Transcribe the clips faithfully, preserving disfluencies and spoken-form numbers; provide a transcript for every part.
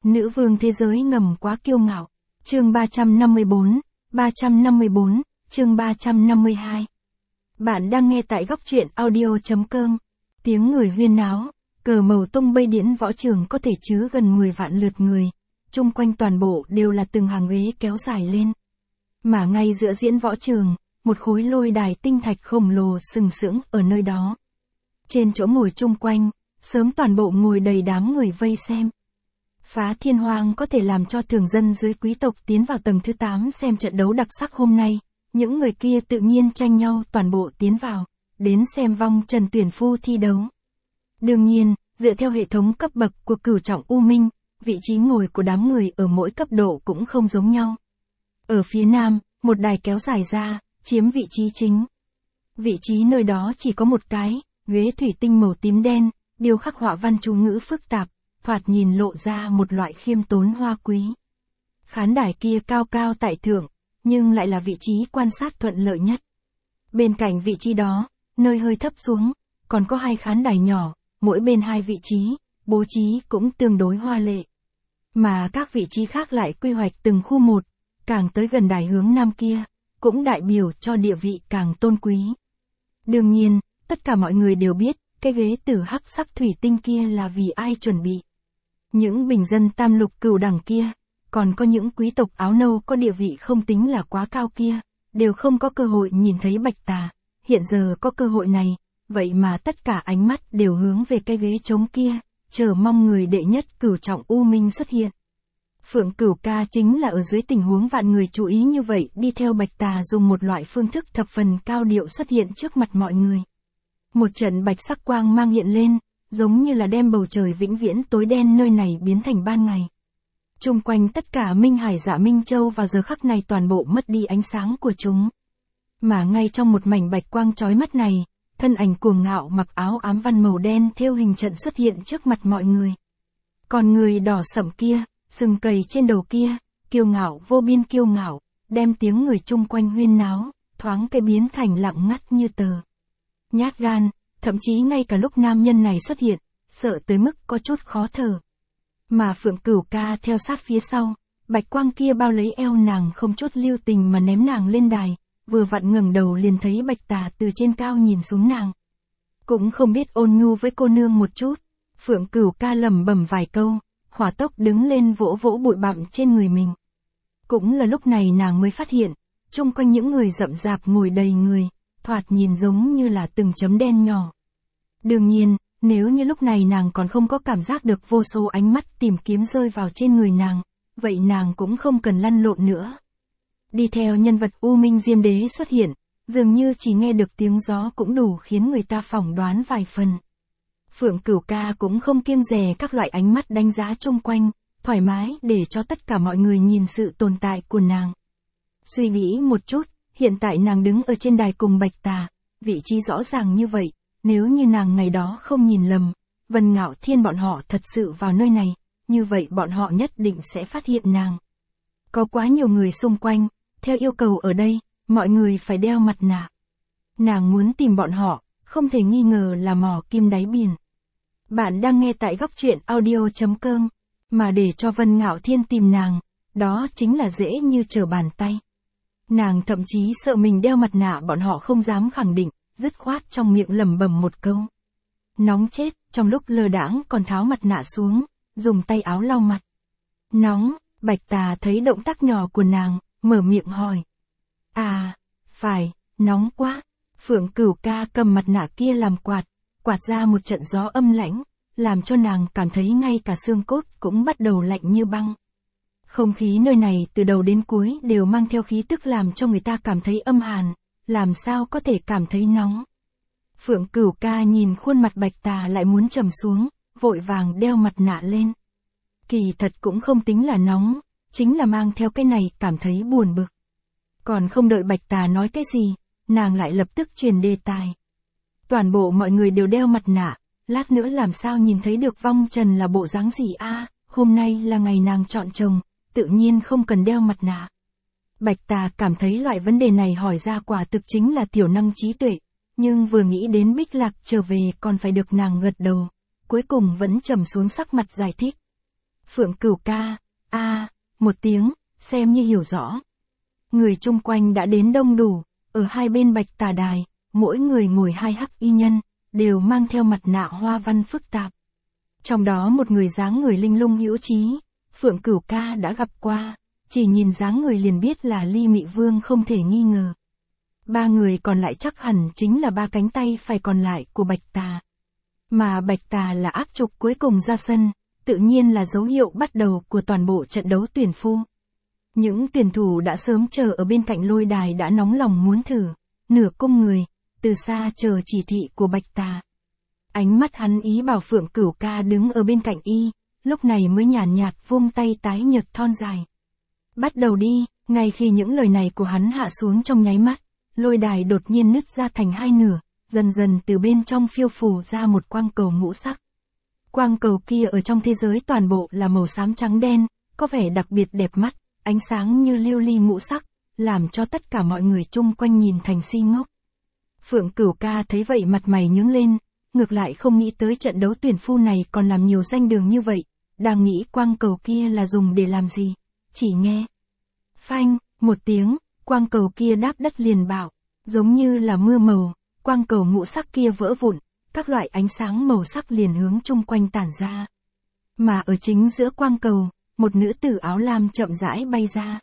Nữ vương thế giới ngầm quá kiêu ngạo. Chương ba trăm năm mươi bốn, ba trăm năm mươi bốn, chương ba trăm năm mươi hai. Bạn đang nghe tại góc truyện audio chấm com. Tiếng người huyên náo, cờ màu tung bay điển võ trường có thể chứa gần mười vạn lượt người. Chung quanh toàn bộ đều là từng hàng ghế kéo dài lên. Mà ngay giữa diễn võ trường, một khối lôi đài tinh thạch khổng lồ sừng sững ở nơi đó. Trên chỗ ngồi chung quanh, sớm toàn bộ ngồi đầy đám người vây xem. Phá thiên hoang có thể làm cho thường dân dưới quý tộc tiến vào tầng thứ tám xem trận đấu đặc sắc hôm nay. Những người kia tự nhiên tranh nhau toàn bộ tiến vào, đến xem vong trần tuyển phu thi đấu. Đương nhiên, dựa theo hệ thống cấp bậc của cửu trọng U Minh, vị trí ngồi của đám người ở mỗi cấp độ cũng không giống nhau. Ở phía nam, một đài kéo dài ra, chiếm vị trí chính. Vị trí nơi đó chỉ có một cái, ghế thủy tinh màu tím đen, điêu khắc họa văn chú ngữ phức tạp, thoạt nhìn lộ ra một loại khiêm tốn hoa quý. Khán đài kia cao cao tại thượng, nhưng lại là vị trí quan sát thuận lợi nhất. Bên cạnh vị trí đó, nơi hơi thấp xuống, còn có hai khán đài nhỏ, mỗi bên hai vị trí, bố trí cũng tương đối hoa lệ. Mà các vị trí khác lại quy hoạch từng khu một, càng tới gần đài hướng nam kia, cũng đại biểu cho địa vị càng tôn quý. Đương nhiên, tất cả mọi người đều biết, cái ghế tử hắc sắc thủy tinh kia là vì ai chuẩn bị. Những bình dân tam lục cửu đẳng kia, còn có những quý tộc áo nâu có địa vị không tính là quá cao kia, đều không có cơ hội nhìn thấy Bạch Tà. Hiện giờ có cơ hội này, vậy mà tất cả ánh mắt đều hướng về cái ghế trống kia, chờ mong người đệ nhất cửu trọng U Minh xuất hiện. Phượng Cửu Ca chính là ở dưới tình huống vạn người chú ý như vậy đi theo Bạch Tà dùng một loại phương thức thập phần cao điệu xuất hiện trước mặt mọi người. Một trận bạch sắc quang mang hiện lên, giống như là đem bầu trời vĩnh viễn tối đen nơi này biến thành ban ngày. Chung quanh tất cả Minh Hải Dạ Minh Châu vào giờ khắc này toàn bộ mất đi ánh sáng của chúng. Mà ngay trong một mảnh bạch quang chói mắt này, thân ảnh cuồng ngạo mặc áo ám văn màu đen thêu hình trận xuất hiện trước mặt mọi người. Còn người đỏ sẫm kia, sừng cầy trên đầu kia, kiêu ngạo vô biên kiêu ngạo, đem tiếng người chung quanh huyên náo, thoáng cái biến thành lặng ngắt như tờ. Nhát gan, thậm chí ngay cả lúc nam nhân này xuất hiện, sợ tới mức có chút khó thở. Mà Phượng Cửu Ca theo sát phía sau, bạch quang kia bao lấy eo nàng không chút lưu tình mà ném nàng lên đài, vừa vặn ngẩng đầu liền thấy Bạch Tà từ trên cao nhìn xuống nàng. Cũng không biết ôn nhu với cô nương một chút, Phượng Cửu Ca lẩm bẩm vài câu, hỏa tốc đứng lên vỗ vỗ bụi bặm trên người mình. Cũng là lúc này nàng mới phát hiện, chung quanh những người rậm rạp ngồi đầy người, thoạt nhìn giống như là từng chấm đen nhỏ. Đương nhiên, nếu như lúc này nàng còn không có cảm giác được vô số ánh mắt tìm kiếm rơi vào trên người nàng, vậy nàng cũng không cần lăn lộn nữa. Đi theo nhân vật U Minh Diêm Đế xuất hiện, dường như chỉ nghe được tiếng gió cũng đủ khiến người ta phỏng đoán vài phần. Phượng Cửu Ca cũng không kiêng dè các loại ánh mắt đánh giá chung quanh, thoải mái để cho tất cả mọi người nhìn sự tồn tại của nàng. Suy nghĩ một chút, hiện tại nàng đứng ở trên đài cùng Bạch Tà, vị trí rõ ràng như vậy, nếu như nàng ngày đó không nhìn lầm, Vân Ngạo Thiên bọn họ thật sự vào nơi này, như vậy bọn họ nhất định sẽ phát hiện nàng. Có quá nhiều người xung quanh, theo yêu cầu ở đây, mọi người phải đeo mặt nạ. Nàng muốn tìm bọn họ, không thể nghi ngờ là mò kim đáy biển. Bạn đang nghe tại góc truyện audio chấm com, mà để cho Vân Ngạo Thiên tìm nàng, đó chính là dễ như trở bàn tay. Nàng thậm chí sợ mình đeo mặt nạ bọn họ không dám khẳng định, dứt khoát trong miệng lẩm bẩm một câu. Nóng chết, trong lúc lơ đãng còn tháo mặt nạ xuống, dùng tay áo lau mặt. Nóng, Bạch Tà thấy động tác nhỏ của nàng, mở miệng hỏi. À, phải, nóng quá. Phượng Cửu Ca cầm mặt nạ kia làm quạt, quạt ra một trận gió âm lãnh, làm cho nàng cảm thấy ngay cả xương cốt cũng bắt đầu lạnh như băng. Không khí nơi này từ đầu đến cuối đều mang theo khí tức làm cho người ta cảm thấy âm hàn, làm sao có thể cảm thấy nóng. Phượng Cửu Ca nhìn khuôn mặt Bạch Tà lại muốn trầm xuống, vội vàng đeo mặt nạ lên. Kỳ thật cũng không tính là nóng, chính là mang theo cái này cảm thấy buồn bực. Còn không đợi Bạch Tà nói cái gì, nàng lại lập tức truyền đề tài. Toàn bộ mọi người đều đeo mặt nạ, lát nữa làm sao nhìn thấy được vong trần là bộ dáng gì a? À, hôm nay là ngày nàng chọn chồng, tự nhiên không cần đeo mặt nạ. Bạch Tà cảm thấy loại vấn đề này hỏi ra quả thực chính là tiểu năng trí tuệ, nhưng vừa nghĩ đến Bích Lạc trở về còn phải được nàng gật đầu, cuối cùng vẫn trầm xuống sắc mặt giải thích. Phượng Cửu ca, a, một tiếng, xem như hiểu rõ. Người chung quanh đã đến đông đủ, ở hai bên bạch tà đài, mỗi người ngồi hai hắc y nhân, đều mang theo mặt nạ hoa văn phức tạp. Trong đó một người dáng người linh lung hữu trí, Phượng Cửu ca đã gặp qua, chỉ nhìn dáng người liền biết là Ly Mị Vương không thể nghi ngờ. Ba người còn lại chắc hẳn chính là ba cánh tay phải còn lại của Bạch Tà. Mà Bạch Tà là áp trục cuối cùng ra sân, tự nhiên là dấu hiệu bắt đầu của toàn bộ trận đấu tuyển phu. Những tuyển thủ đã sớm chờ ở bên cạnh lôi đài đã nóng lòng muốn thử, nửa cung người, từ xa chờ chỉ thị của Bạch Tà. Ánh mắt hắn ý bảo Phượng Cửu ca đứng ở bên cạnh y, lúc này mới nhàn nhạt, nhạt vung tay tái nhợt thon dài. Bắt đầu đi, ngay khi những lời này của hắn hạ xuống trong nháy mắt, lôi đài đột nhiên nứt ra thành hai nửa, dần dần từ bên trong phiêu phù ra một quang cầu ngũ sắc. Quang cầu kia ở trong thế giới toàn bộ là màu xám trắng đen, có vẻ đặc biệt đẹp mắt, ánh sáng như lưu ly ngũ sắc, làm cho tất cả mọi người chung quanh nhìn thành si ngốc. Phượng Cửu ca thấy vậy mặt mày nhướng lên, ngược lại không nghĩ tới trận đấu tuyển phu này còn làm nhiều danh đường như vậy, đang nghĩ quang cầu kia là dùng để làm gì, chỉ nghe. Phanh, một tiếng, quang cầu kia đáp đất liền bạo, giống như là mưa màu, quang cầu ngũ sắc kia vỡ vụn, các loại ánh sáng màu sắc liền hướng chung quanh tản ra. Mà ở chính giữa quang cầu, một nữ tử áo lam chậm rãi bay ra.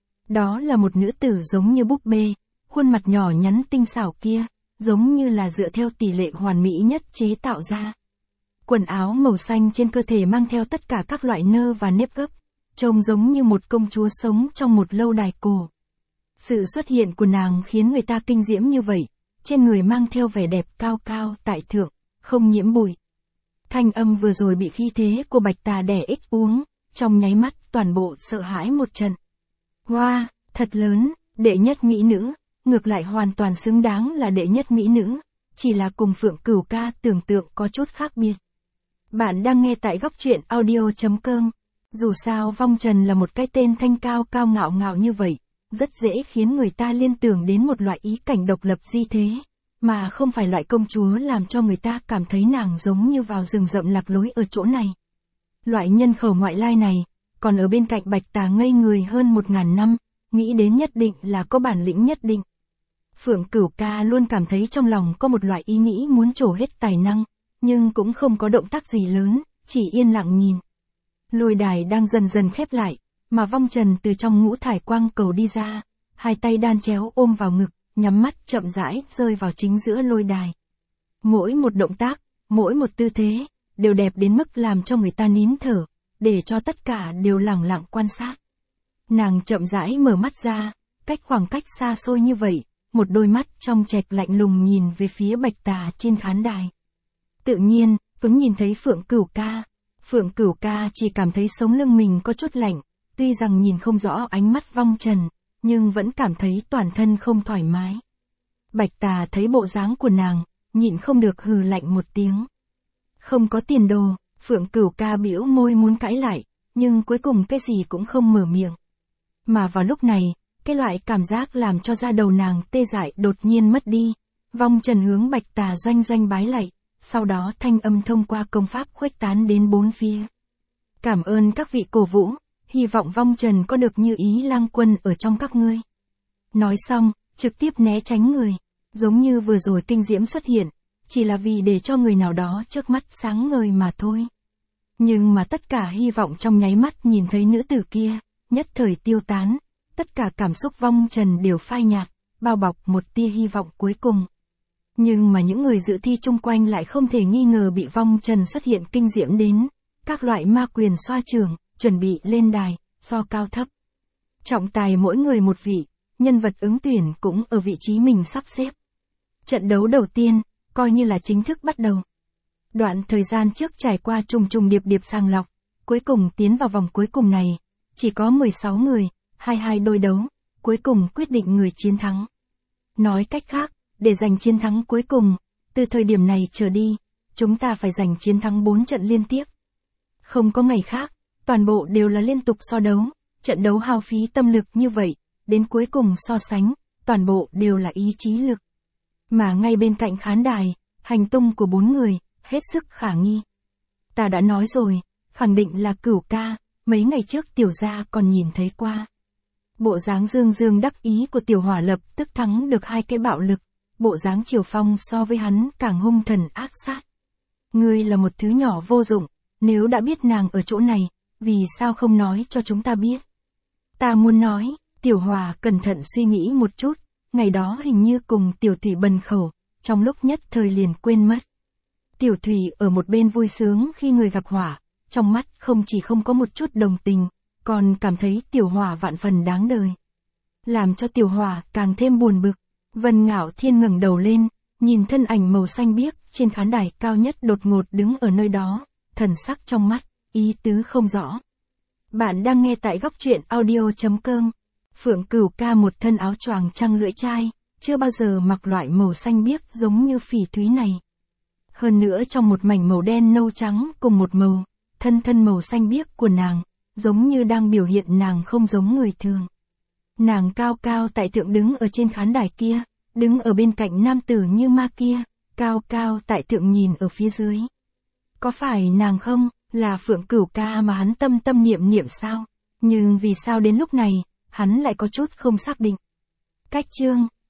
Đó là một nữ tử giống như búp bê, khuôn mặt nhỏ nhắn tinh xảo kia, giống như là dựa theo tỷ lệ hoàn mỹ nhất chế tạo ra. Quần áo màu xanh trên cơ thể mang theo tất cả các loại nơ và nếp gấp, trông giống như một công chúa sống trong một lâu đài cổ. Sự xuất hiện của nàng khiến người ta kinh diễm như vậy, trên người mang theo vẻ đẹp cao cao tại thượng, không nhiễm bụi. Thanh âm vừa rồi bị khí thế của Bạch Tà đè ích uống, trong nháy mắt toàn bộ sợ hãi một trận. Hoa, wow, thật lớn, đệ nhất mỹ nữ, ngược lại hoàn toàn xứng đáng là đệ nhất mỹ nữ, chỉ là cùng Phượng Cửu ca tưởng tượng có chút khác biệt. Bạn đang nghe tại góc truyện audio chấm com. Dù sao Vong Trần là một cái tên thanh cao cao ngạo ngạo như vậy, rất dễ khiến người ta liên tưởng đến một loại ý cảnh độc lập di thế, mà không phải loại công chúa làm cho người ta cảm thấy nàng giống như vào rừng rậm lạc lối ở chỗ này. Loại nhân khẩu ngoại lai này, còn ở bên cạnh Bạch Tà ngây người hơn một ngàn năm, nghĩ đến nhất định là có bản lĩnh nhất định. Phượng Cửu ca luôn cảm thấy trong lòng có một loại ý nghĩ muốn trổ hết tài năng, nhưng cũng không có động tác gì lớn, chỉ yên lặng nhìn. Lôi đài đang dần dần khép lại, mà Vong Trần từ trong ngũ thải quang cầu đi ra, hai tay đan chéo ôm vào ngực, nhắm mắt chậm rãi rơi vào chính giữa lôi đài. Mỗi một động tác, mỗi một tư thế, đều đẹp đến mức làm cho người ta nín thở, để cho tất cả đều lặng lặng quan sát. Nàng chậm rãi mở mắt ra, cách khoảng cách xa xôi như vậy, một đôi mắt trong trạch lạnh lùng nhìn về phía Bạch Tà trên khán đài. Tự nhiên, cũng nhìn thấy Phượng Cửu ca. Phượng Cửu ca chỉ cảm thấy sống lưng mình có chút lạnh, tuy rằng nhìn không rõ ánh mắt Vong Trần, nhưng vẫn cảm thấy toàn thân không thoải mái. Bạch Tà thấy bộ dáng của nàng, nhịn không được hừ lạnh một tiếng. Không có tiền đồ, Phượng Cửu ca bĩu môi muốn cãi lại, nhưng cuối cùng cái gì cũng không mở miệng. Mà vào lúc này, cái loại cảm giác làm cho da đầu nàng tê dại đột nhiên mất đi. Vong Trần hướng Bạch Tà doanh doanh bái lạy, sau đó thanh âm thông qua công pháp khuếch tán đến bốn phía. Cảm ơn các vị cổ vũ, hy vọng Vong Trần có được như ý lang quân ở trong các ngươi. Nói xong, trực tiếp né tránh người, giống như vừa rồi kinh diễm xuất hiện, chỉ là vì để cho người nào đó trước mắt sáng ngời mà thôi. Nhưng mà tất cả hy vọng trong nháy mắt nhìn thấy nữ tử kia, nhất thời tiêu tán, tất cả cảm xúc Vong Trần đều phai nhạt, bao bọc một tia hy vọng cuối cùng. Nhưng mà những người dự thi chung quanh lại không thể nghi ngờ bị Vong Trần xuất hiện kinh diễm đến, các loại ma quyền xoa trường, chuẩn bị lên đài, so cao thấp. Trọng tài mỗi người một vị, nhân vật ứng tuyển cũng ở vị trí mình sắp xếp. Trận đấu đầu tiên, coi như là chính thức bắt đầu. Đoạn thời gian trước trải qua trùng trùng điệp điệp sàng lọc, cuối cùng tiến vào vòng cuối cùng này, chỉ có mười sáu người, hai mươi hai đôi đấu, cuối cùng quyết định người chiến thắng. Nói cách khác, để giành chiến thắng cuối cùng, từ thời điểm này trở đi, chúng ta phải giành chiến thắng bốn trận liên tiếp. Không có ngày khác, toàn bộ đều là liên tục so đấu, trận đấu hao phí tâm lực như vậy, đến cuối cùng so sánh, toàn bộ đều là ý chí lực. Mà ngay bên cạnh khán đài, hành tung của bốn người, hết sức khả nghi. Ta đã nói rồi, khẳng định là Cửu ca, mấy ngày trước tiểu gia còn nhìn thấy qua. Bộ dáng dương dương đắc ý của tiểu hỏa lập tức thắng được hai cái bạo lực, bộ dáng Triều Phong so với hắn càng hung thần ác sát. Ngươi là một thứ nhỏ vô dụng, nếu đã biết nàng ở chỗ này, vì sao không nói cho chúng ta biết? Ta muốn nói, tiểu hòa cẩn thận suy nghĩ một chút, ngày đó hình như cùng tiểu thủy bần khẩu, trong lúc nhất thời liền quên mất. Tiểu thủy ở một bên vui sướng khi người gặp hỏa, trong mắt không chỉ không có một chút đồng tình, còn cảm thấy tiểu hỏa vạn phần đáng đời. Làm cho tiểu hỏa càng thêm buồn bực, Vân Ngạo Thiên ngẩng đầu lên, nhìn thân ảnh màu xanh biếc trên khán đài cao nhất đột ngột đứng ở nơi đó, thần sắc trong mắt, ý tứ không rõ. Bạn đang nghe tại góc truyện audio chấm com. Phượng Cửu ca một thân áo choàng trăng lưỡi trai, chưa bao giờ mặc loại màu xanh biếc giống như phỉ thúy này. Hơn nữa trong một mảnh màu đen nâu trắng cùng một màu, thân thân màu xanh biếc của nàng, giống như đang biểu hiện nàng không giống người thường. Nàng cao cao tại thượng đứng ở trên khán đài kia, đứng ở bên cạnh nam tử như ma kia, cao cao tại thượng nhìn ở phía dưới. Có phải nàng không, là Phượng Cửu ca mà hắn tâm tâm niệm niệm sao? Nhưng vì sao đến lúc này, hắn lại có chút không xác định. Cách chương